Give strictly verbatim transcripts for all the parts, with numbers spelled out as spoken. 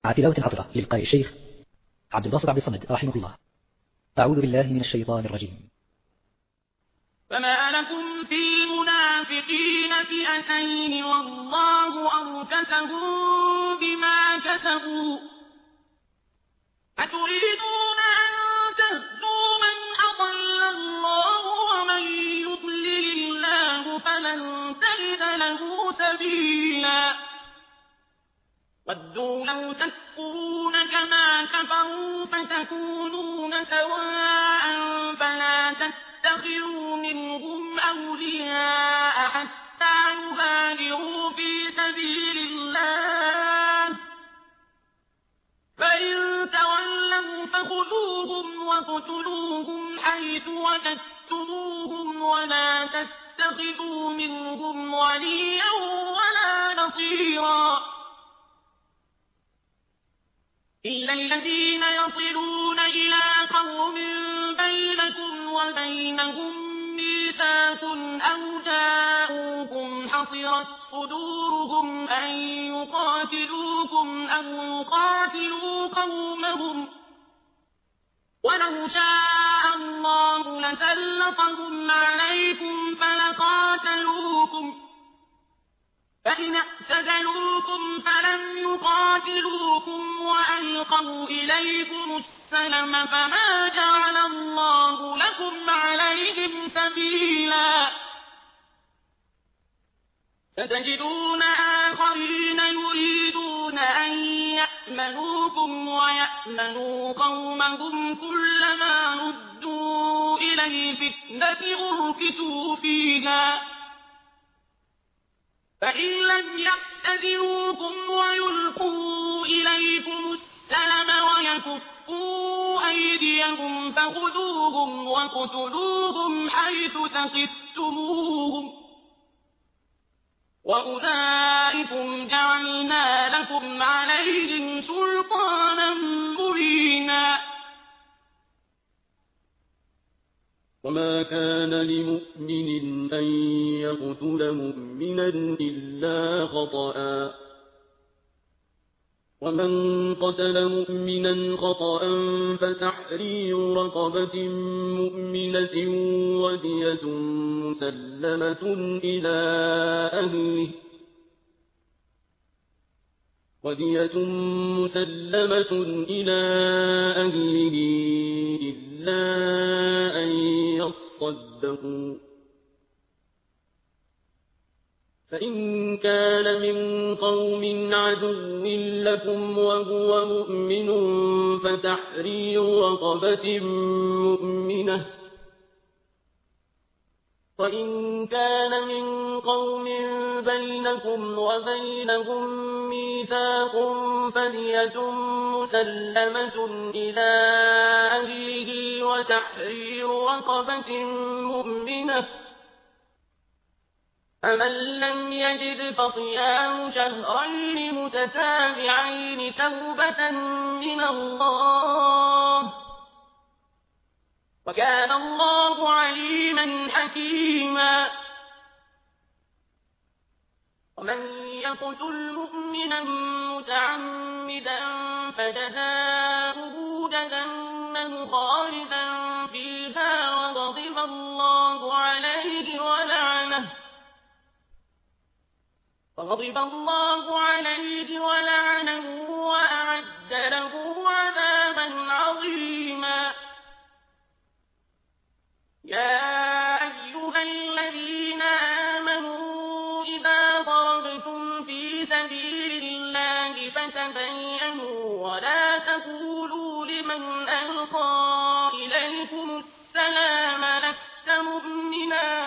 مع تلاوة عطرة للقارئ الشيخ عبد الباسط عبد الصمد رحمه الله. أعوذ بالله من الشيطان الرجيم. فما لكم في المنافقين فئتين والله أركسهم بما كسبوا أتريدون أن تهدوا من أضل الله ومن يضلل الله فلن تجد له سبيلا ودوا لو تكفرون كما كفروا فتكونون سواء فلا تتخذوا منهم أولياء حتى يهاجروا في سبيل الله فإن تولوا فخذوهم واقتلوهم حيث وجدتموهم ولا تتخذوا منهم وليا ولا نصيرا إلا الذين يصلون إلى قوم بينكم وبينهم ميثاق أو جاءوكم حصرت صدورهم أن يقاتلوكم أو يقاتلوا قومهم ولو شاء الله لسلطهم عليكم فلقاتلوكم فإن اعتزلوكم فلم يقاتلوكم وألقوا إليكم السلم فما جعل الله لكم عليهم سبيلا ستجدون آخرين يريدون أن يأمنوكم ويأمنوا قومهم كلما ردوا إلى الفتنة أركسوا فيها فإن لم يعتذروكم ويلقوا إليكم السلم ويكفوا أيديهم فخذوهم واقتلوهم حيث ثقفتموهم وأولئكم جعلنا لكم عليهم سلطانا مبينا وما كان لمؤمن أن يقتل مؤمنا إلا خطأ ومن قتل مؤمنا خطأ فتحرير رقبة مؤمنة ودية مسلمة إلى أهله ودية مسلمة إلى أهله إلا أن يصدقوا فإن كان من قوم عدو لكم وهو مؤمن فتحرير رقبة مؤمنة وإن كان من قوم بينكم وبينهم ميثاق فدية مسلمة إلى أهله وتحرير رقبة مؤمنة فمن لم يجد فصيام شهرين متتابعين توبة من الله وكان الله عليما حكيما ومن يقتل مؤمنا متعمدا فجزاؤه جهنم خالدا فيها وغضب الله عليه ولعنه وغضب الله عليه ولعنه وأعد له عذابا عظيما يا أيها الذين آمنوا إذا ضربتم في سبيل الله فتبينوا ولا تقولوا لمن ألقى إليكم السلام لست مؤمنا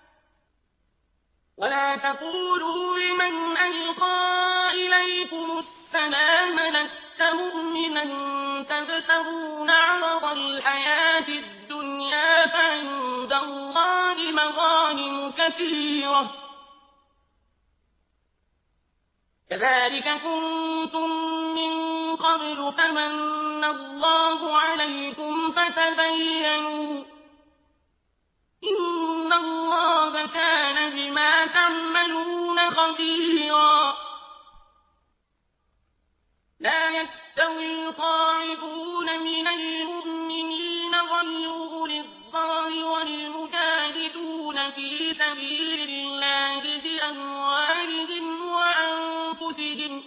ولا تقولوا لمن ألقى إليكم السلام لست مؤمنا تبتغون عرض الحياة الدنيا فعند الله مغانم كثيرة كذلك كنتم من قبل فمن الله عليكم فتبينوا إن الله كان بما تعملون خبيرا لا يستوي القاعدون من المؤمنين غير أولي الضرر والمجاهدون في سبيل الله بأموالهم وأنفسهم.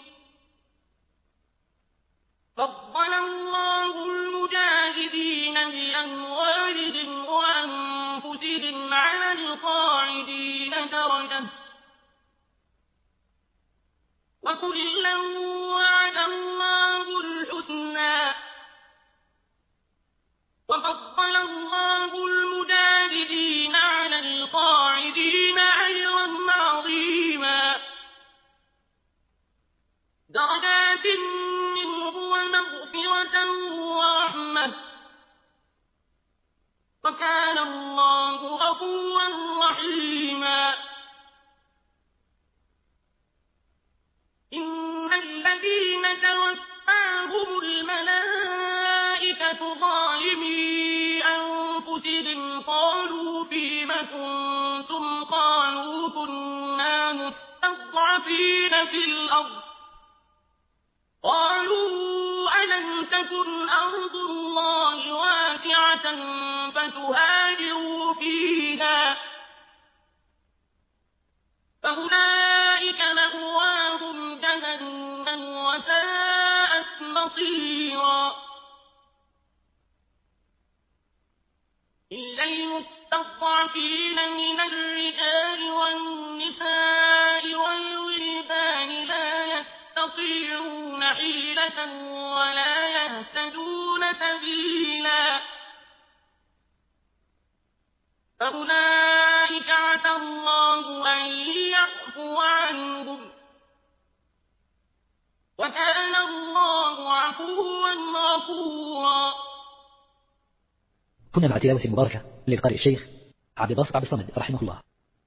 فضل الله المجاهدين بأموالهم وأنفسهم على القاعدين درجة، وكلا وعد الله الحسنى. وفضل الله المجاهدين على القاعدين أجرا عظيما، درجات منه ومغفرة ورحمة، وكان الله غفورا رحيما. إن الذين توفاهم الملائكة ظالمي أنفسهم قالوا فيم كنتم قالوا كنا مستضعفين في الأرض قالوا ألم تكن أرض الله واسعة فتهاجروا فيها فأولئك مأواهم جهنم وساءت مصيرا. إلا المستضعفين من الرجال والنساء والولدان لا يستطيعون حيلة ولا يهتدون سبيلا فأولئك عسى الله أن يعفو عنهم، وكان الله عفوا غفورا. كنا مع تلاوة مباركة للقارئ الشيخ عبد الباسط عبد الصمد رحمه الله.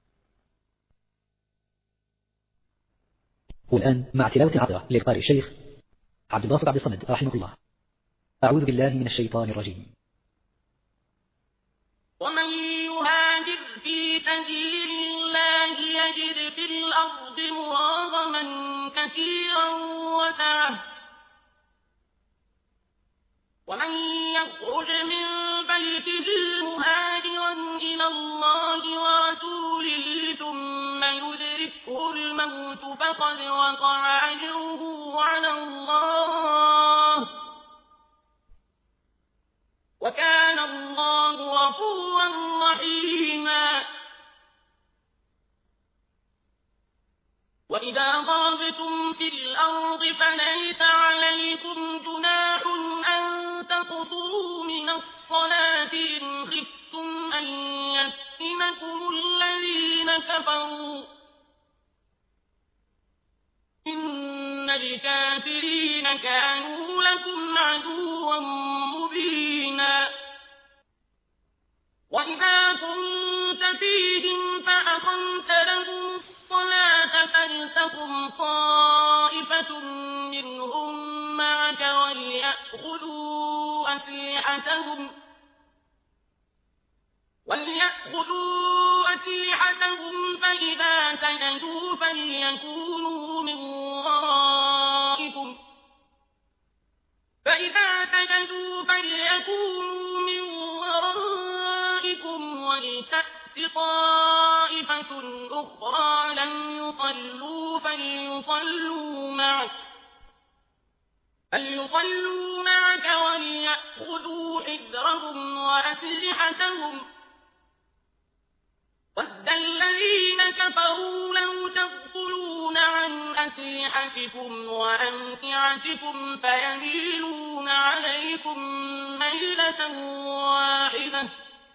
والآن مع تلاوة عطرة للقارئ الشيخ عبد الباسط عبد الصمد رحمه الله. أعوذ بالله من الشيطان الرجيم. ومن يهاجر في سبيل الله يجد في الأرض مراغما كثيرا وسعة، ومن يخرج من بيته مهاجرا إلى الله ورسوله ثم يدركه الموت فقد وقع أجره على الله، وكان الله غفورا رحيما. وإذا ضربتم في الأرض فليس عليكم جناح أن تقصروا من الصلاة إن خفتم أن يفتنكم الذين كفروا، إن الكافرين كانوا لكم عدوا مبينا. وإذا كنت فيهم فأقمت لهم الصلاة فلتقم طائفة منهم معك وليأخذوا أسلحتهم وليأخذوا أسلحتهم فإذا سجدوا فليكونوا من ورائكم فإذا سجدوا فليكونوا من ورائكم ولتأت طائفة أخرى لم يصلوا فليصلوا معك فليصلوا معك وليأخذوا حذرهم وأسلحتهم. وَدَّ الَّذِينَ كَفَرُوا لَوْ تَغْفُلُونَ عَنْ أَسْلِحَتِكُمْ وَأَمْتِعَتِكُمْ فَيَمِيلُونَ عَلَيْكُمْ مَيْلَةً وَاحِدَةً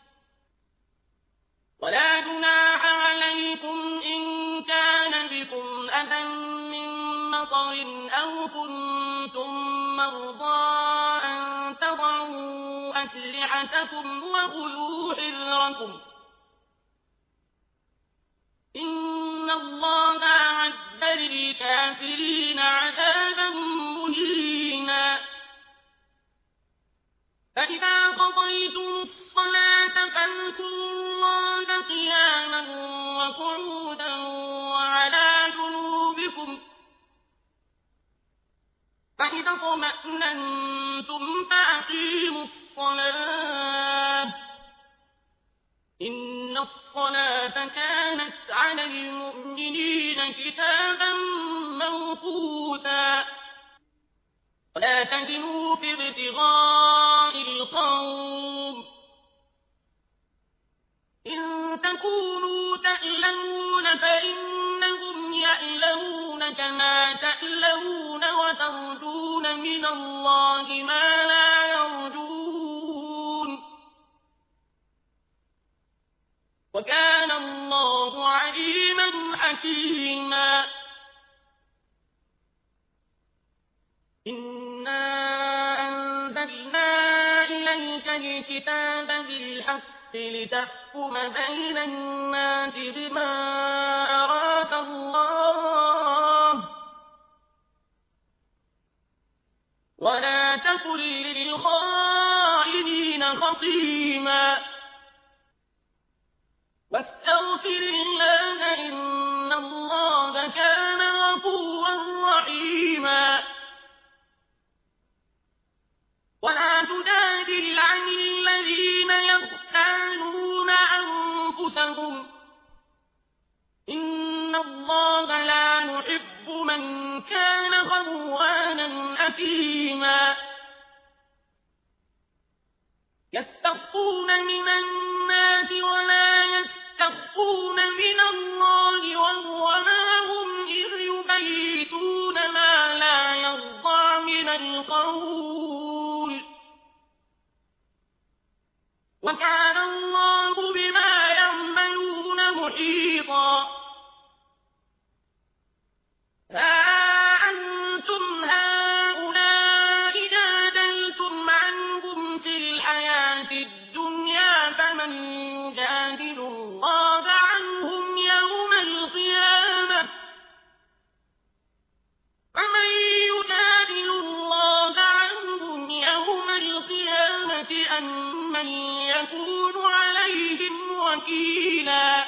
وَلَا جُنَاحَ عَلَيْكُمْ إِن كَانَ بِكُمْ أَذًى مِّن مَّطَرٍ أَوْ كُنتُم مَّرْضَىٰ أَن تَضَعُوا أَسْلِحَتَكُمْ وَخُذُوا حِذْرَكُمْ إن الله أعد للكافرين عذابا مهينا. فإذا قضيتم الصلاة فاذكروا الله قياما وقعودا وعلى جنوبكم فإذا اطمأننتم فأقيموا الصلاة إن الصلاة كانت على المؤمنين كتابا موقوتا ولا تهنوا في ابتغاء القوم إن تكونوا تألمون فإنهم يألمون كما تألمون وترجون من الله ما لا يرجون وكان الله عليما حكيما إنا أنزلنا إليك الكتاب بالحق لتحكم بين الناس بما أراك الله ولا تكن للخائنين خصيما واستغفر الله إن الله كان غفورا رحيما ولا تجادل عن الذين يختانون أنفسهم إن الله لا يحب من كان خوانا أثيما يستخفون من الناس ولا يستخفون من الله وهو معهم إذ يبيتون ما لا يرضى من القول وكان الله بما يعملون محيطا ها أنتم هؤلاء جادلتم عنهم في الحياة الدنيا فمن يجادل الله عنهم يوم القيامة فمن يجادل الله عنهم يوم القيامة أم من يكون عليهم وكيلا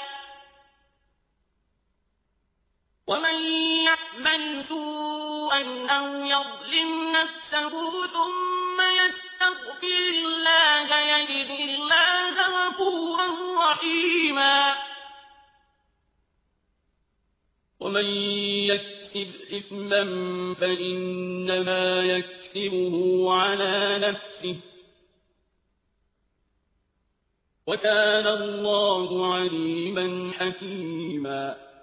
ومن يعمل سوءا أو يظلم نفسه ثم يستغفر الله يجد الله غفورا رحيما ومن يكسب إثما فإنما يكسبه على نفسه وكان الله عليما حكيما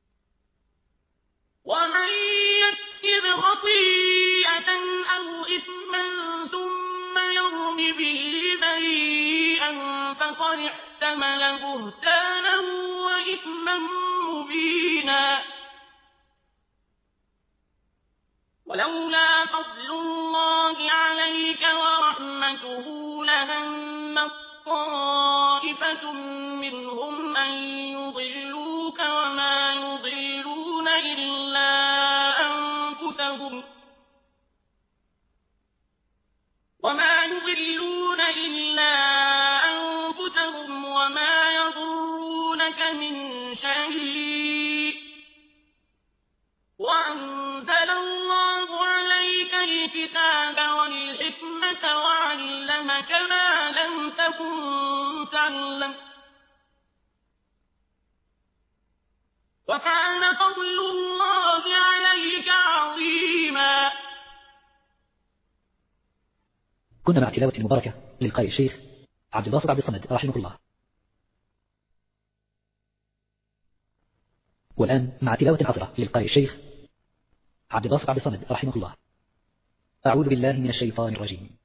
ومن يكسب خطيئة أو إثما ثم يرم به بريئا فقد احتمل بهتانا وإثما مبينا ولولا فضل الله عليك ورحمته لهم طائفة منهم أن يضلوك وما يضلون إلا أنفسهم وما يضلون إلا أنفسهم وما يضرونك من شيء وأنزل الله عليك الكتاب والحكمة وعلمك ما لم تكن تعلم وكان فضل الله عليك عظيما. كنا مع تلاوة المباركة للقارئ الشيخ عبد الباسط عبد الصمد رحمه الله. والآن مع تلاوة حصرة للقارئ الشيخ عبد الباسط عبد الصمد رحمه الله. أعوذ بالله من الشيطان الرجيم.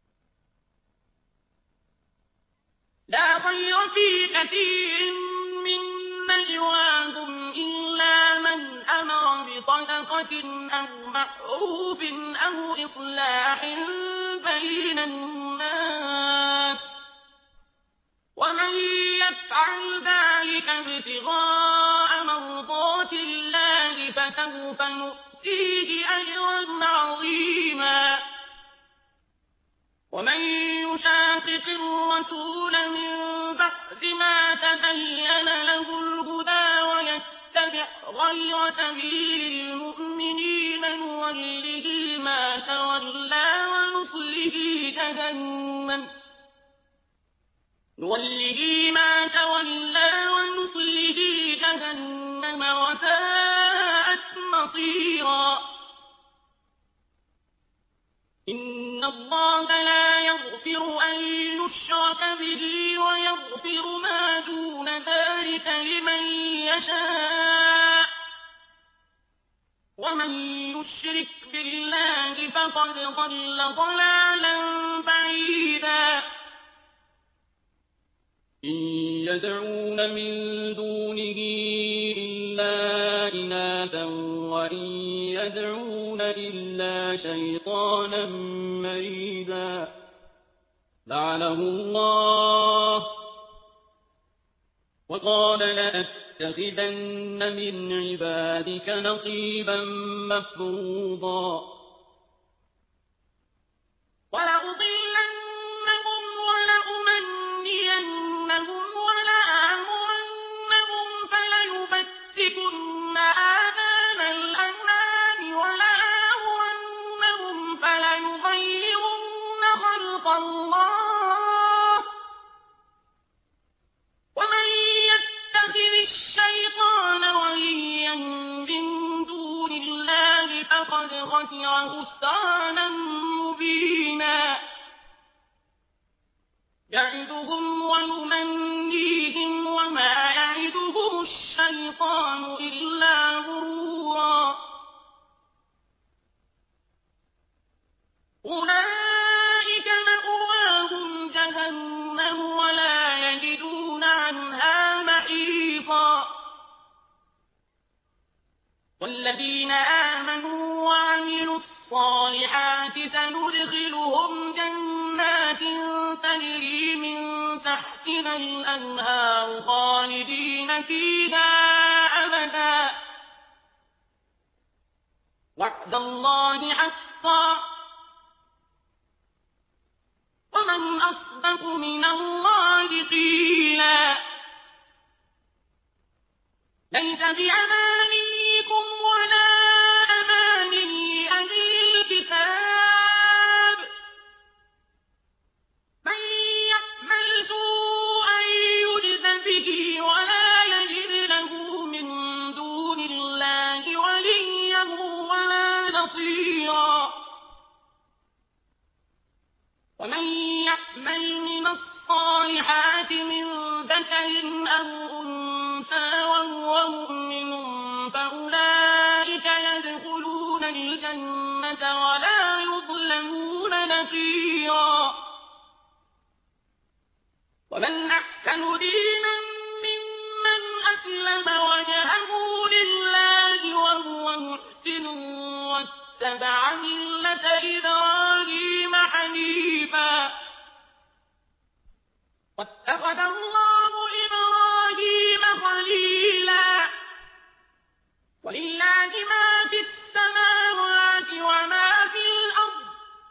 لا خير في كثير من نجواهم إلا من أمر بصدقة أو معروف أو إصلاح بين الناس ومن يفعل ذلك ابتغاء مرضات الله فسوف نؤتيه أجرا عظيما. ومن يشاقق الرسول من بعد ما تبين له الهدى ويتبع غير سبيل المؤمنين المؤمنين نوله ما تولى ونصله جهنم نوله ما تولى ونصله جهنم وساءت مصيرا إن الله لا يغفر أن يشرك به ويغفر ما دون ذلك لمن يشاء ومن يشرك بالله فقد ضل ضلالا بعيدا إن يدعون من دونه إلا إناثا وإن يدعون إلا شيطانا مريدا لعنه الله وقال لأتخذن من عبادك نصيبا مفروضا ولأضلنهم ولأمنينهم ولآمرنهم فليبتكن آذان الأنعام ولآمرنهم فليغيرن خلق الله ومن يتخذ الشيطان وليا من دون الله فقد خسر خسرانا مبينا يعدهم ويمنيهم وما يعدهم الشيطان إلا غرورا أولئك مأواهم جهنم ولا يجدون عنها محيصا والذين آمنوا وعملوا الصالحات سندخلهم جنات تجري من تحتها الأنهار خالدين فيها أبدا وعد الله حقا ومن أصدق من الله قيلا ليس بأمانيكم ولا أماني أهل الكتاب من يعمل سوءا يجز به ولا يجد له من دون الله وليا ولا نصيرا ومن يعمل من الصالحات من ذكر أو أنثى وهو مؤمن فأولئك يدخلون الجنة ولا يظلمون نقيرا ومن أحسن دينا ممن أسلم وجهه لله وهو محسن واتبع ملة إبراهيم حنيفا واتخذ الله إبراهيم خليلا ولله ما في السماوات وما في الأرض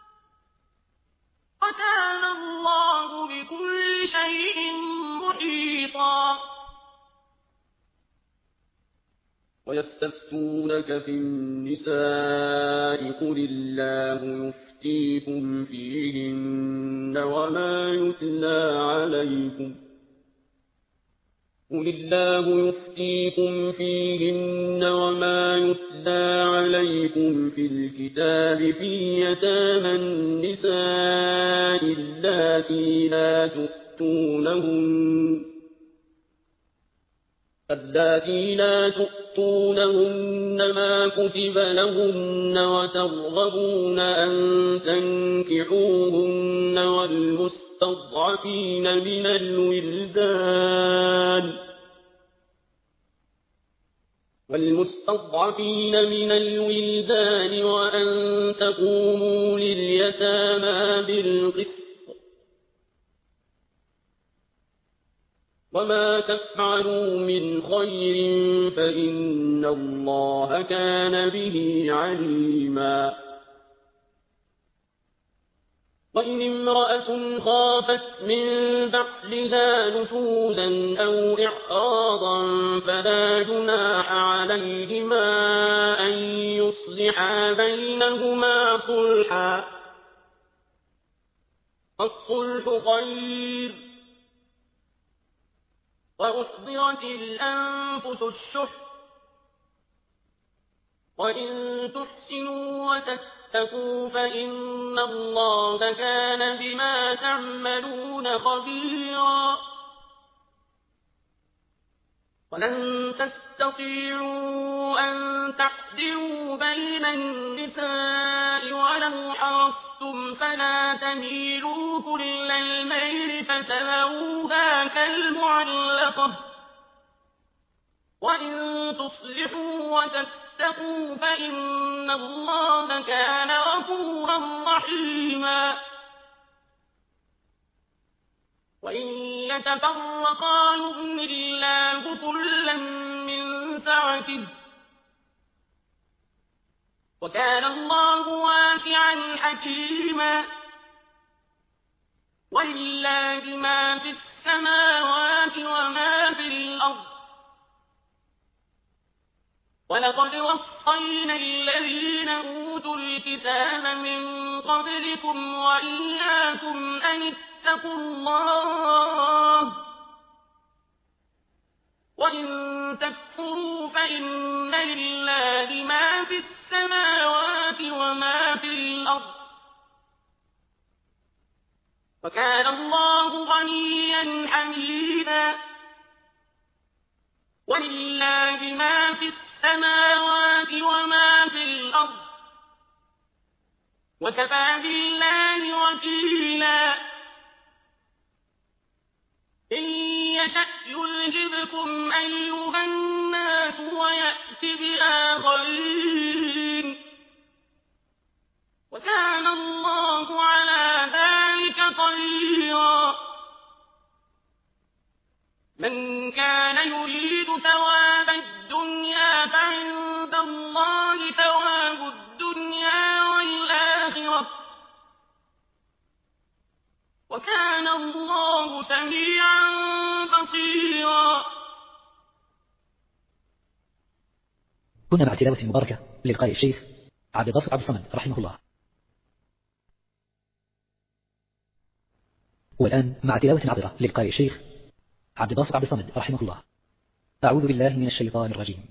وكان الله بكل شيء محيطا ويستفتونك في النساء قل الله يفتيكم فيهن وما يتلى عليكم قل الله يفتيكم فيهن وما يتلى عليكم في الكتاب في يتامى النساء اللاتي لا تؤتونهن اللاتي لا تؤتونهن ما كتب لهن وترغبون أن تنكحوهن والمستضعفين من الولدان والمستضعفين من الولدان وأن تقوموا لليتامى بالقسط وما تفعلوا من خير فإن الله كان به عليما وإن امرأة خافت من بعلها نشوزا أو إعراضا فلا جناح عليهما أن يصلحا بينهما صلحا الصلح خير وأحضرت الأنفس الشح وإن تحسنوا وتتقوا فإن الله كان بما تعملون خبيرا ولن تستطيعوا أن تعدلوا بين النساء ولو حرصتم فلا تميلوا كل الميل فتذروها كالمعلقة وإن تصلحوا وتتقوا فإن الله كان غفورا رحيما وإن يتفرقا يغن الله كلا من سعته وكان الله واسعا حكيما ولله ما في السماوات وما في الأرض ولقد وصينا الذين أوتوا الكتاب من قبلكم وإياكم أن اتقوا الله وإن تكفروا فإن لله ما في السماوات وما في الأرض وكان الله غنيا حميدا ولله ما في السماوات وما في الأرض وكفى بالله وكيلا إن يشأ يذهبكم أيها الناس ويأت بآخرين وكان الله على ذلك قديرا من كان يريد ثواب الدنيا فعند الله ثواب الدنيا والآخرة وكان الله سميعا بصيرا. كنا مع تلاوة مباركة للقارئ الشيخ عبد الباسط عبد الصمد رحمه الله. والآن مع تلاوة عطرة للقارئ الشيخ عبد الباسط عبد الصمد رحمه الله. أعوذ بالله من الشيطان الرجيم.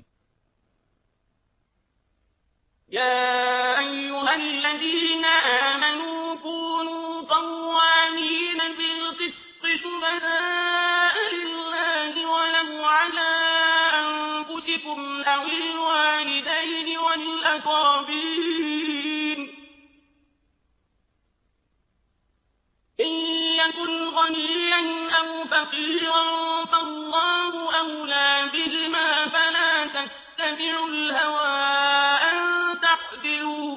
يا أيها الذين آمنوا كونوا قوامين بالقسط شهداء لله ولو على أنفسكم أو الوالدين والأقربين إن يكن غنيا أو فقيرا فالله أولى بهما فلا تتبعوا الهوى أن تعدلوا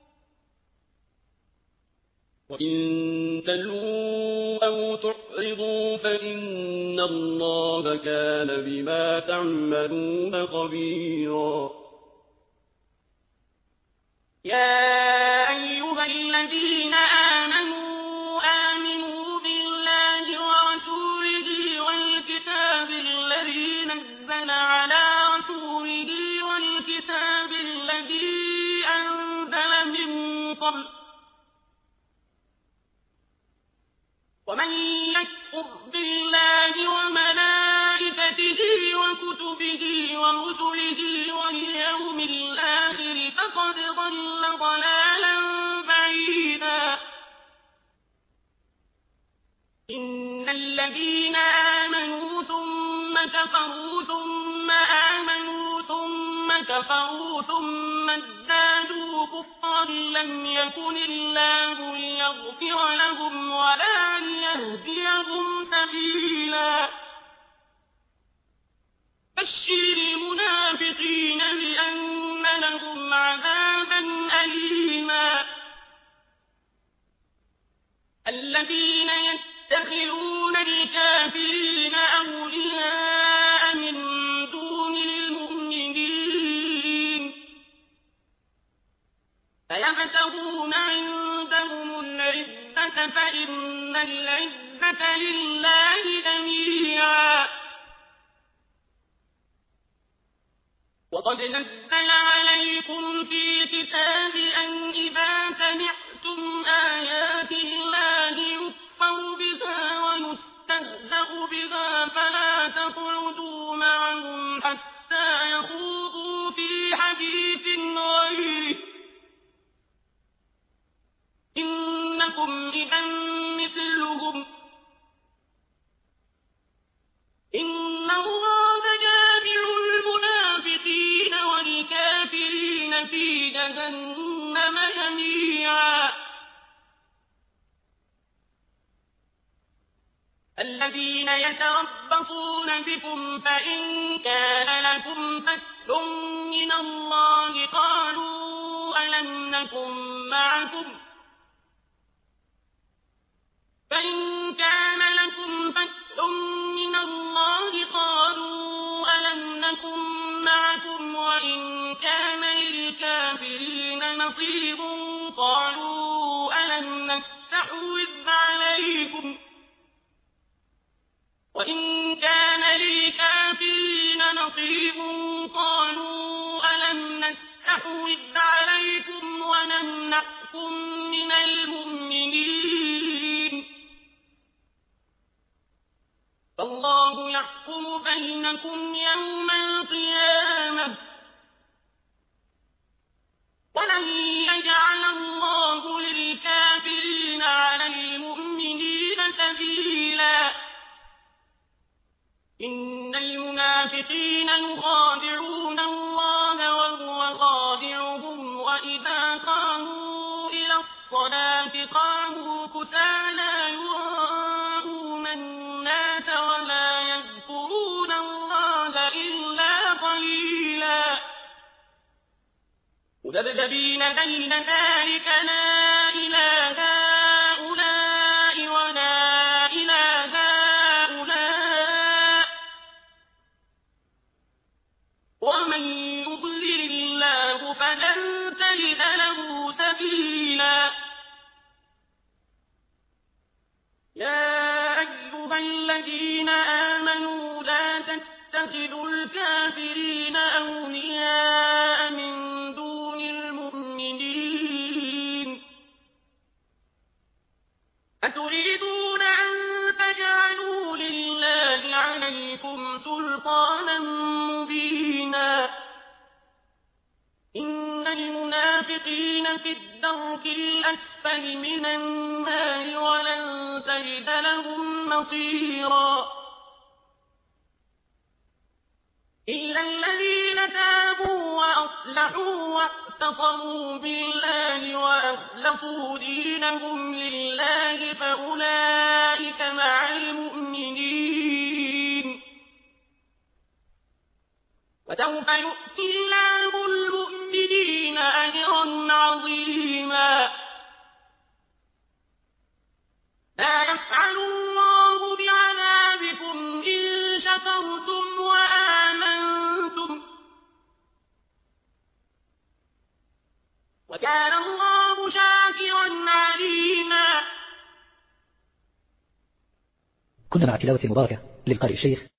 وإن تلووا أو تعرضوا فإن الله كان بما تعملون خبيرا. يا أيها الذين آمنوا آمنوا بالله ورسوله والكتاب الذي نزل على رسوله والكتاب الذي أنزل من قبل ومن يكفر بالله وملائكته وكتبه ورسله واليوم الآخر فقد ضل ضلالا بعيدا. إن الذين آمنوا ثم كفروا ثم آمنوا ثم كفروا ثم ازدادوا كفرا لم يكن الله ليغفر لهم ولا ليهديهم سبيلا. بشر المنافقين بأن لهم عذابا أليما. الذين يتخذون الكافرين أولياء من دون المؤمنين فيبتغون عندهم العزة فإن العزة لله جميعا. وقد نزل عليكم في الكتاب أن إذا سمعتم آيات الله يكفر بها ويستهزأ بها فلا تقعدوا معهم حتى يخوضوا في حديث غيره إنكم إذا مثلهم إن الله جامع المنافقين والكافرين في جهنم جميعا. الذين يتربصون بكم فإن كان لكم فتح من الله قالوا ألم نكن معكم فإن كان لكم فتح من الله قالوا ألم نكن معكم وإن كان للكافرين نصيب قالوا ألم نستحوذ عليكم وإن كان للكافرين نصيب قالوا ألم نستحوذ عليكم ونمنعكم من المؤمنين فالله يحكم بينكم يوم القيامة ولن يجعل الله للكافرين على المؤمنين سبيلا. إن المنافقين يخادعون الله وهو خادعهم وإذا قاموا إلى الصلاة قاموا كسالى يراءون الناس ولا يذكرون الله إلا قليلا مذبذبين بين ذلك لا إلى هؤلاء ولا إلى هؤلاء ومن يضلل الله فلن تجد له سبيلا. يا أيها الذين آمنوا لا تتخذوا الكافرين أولياء من دون المؤمنين أتريدون أن تجعلوا لله عليكم سلطانا مبينا. إن المنافقين في الدرك الأسفل من النار ولن تجد لهم نصيرا إلا الذين تابوا وأصلحوا واعتصموا بالله وأخلصوا دينهم لله فأولئك مع المؤمنين وسوف يؤتي الله المؤمنين أجرا عظيما. لا يفعل الله بعذابكم إن شكرتم وآمنتم وكان الله شاكرا عليما. كنا مع تلاوة مباركة للقارئ الشيخ